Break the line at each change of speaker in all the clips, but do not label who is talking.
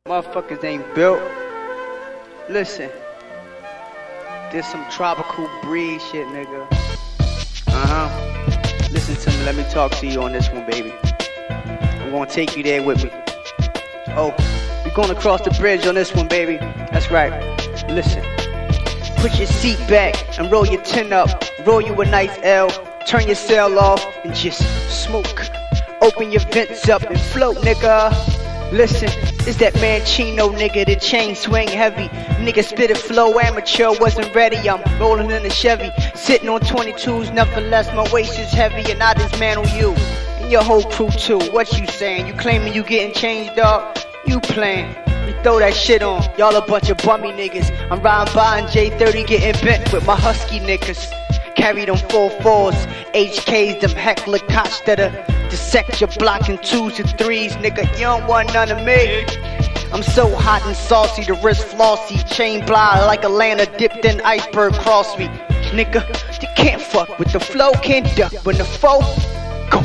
Motherfuckers ain't built. Listen, this some tropical breeze shit, nigga. Listen to me, let me talk to you on this one, baby. I'm gonna take you there with me. Oh, we gonna cross the bridge on this one, baby. That's right. Listen. Put your seat back and roll your tin up. Roll you a nice L. Turn your cell off and just smoke. Open your vents up and float, nigga. Listen, it's that Manchino nigga, the chain swing heavy. Nigga spit it flow, amateur, wasn't ready. I'm rolling in a Chevy, sitting on 22s. Nevertheless, my waist is heavy and I dismantle you and your whole crew too. What you saying? You claiming you getting changed, dog? You playing? We throw that shit on. Y'all a bunch of bummy niggas. I'm riding by in J30 getting bent with my husky niggas. Carry them 4-4s, HKs, them heckler cops that'll dissect your block in 2s and 3s, nigga. You don't want none of me. I'm so hot and saucy, the wrist flossy, chain blind like a lantern dipped in iceberg cross me. Nigga, you can't fuck with the flow, can't duck when the foe go.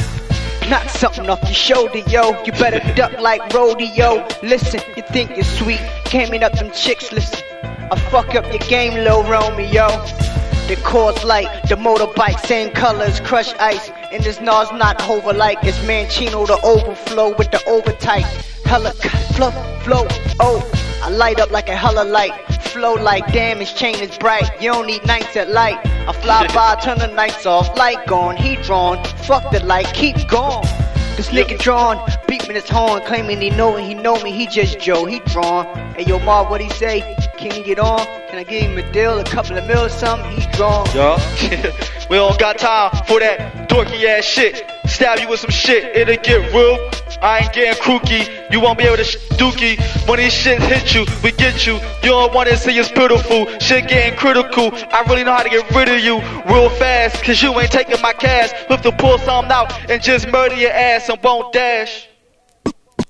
Knock something off your shoulder, yo. You better duck like rodeo. Listen, you think you're sweet, gaming up them chicks, listen. I fuck up your game, Lil Romeo. The chords like the motorbike, same colors, crushed ice. And this Nas not over like it's Manchino, the overflow with the overtight. Hella flow, oh, I light up like a hella light. Flow like damn, his chain is bright. You don't need nights at light. I fly by, turn the nights off, light gone, he drawn. Fuck the light, keep gone. This nigga drawn, beeping his horn, claiming he know me, he just Joe, he drawn. Hey yo, Marv, what he say? Can he get on? Can I give him a deal, a couple of mil or something? He drawn.
Yo, we don't got time for that dorky ass shit. Stab you with some shit, it'll get real. I ain't getting crooky, you won't be able to dookie. When these shit hit you, we get you. You don't wanna see it's pitiful, shit getting critical. I really know how to get rid of you real fast, cause you ain't taking my cash. Look to pull something out and just murder your ass and won't dash.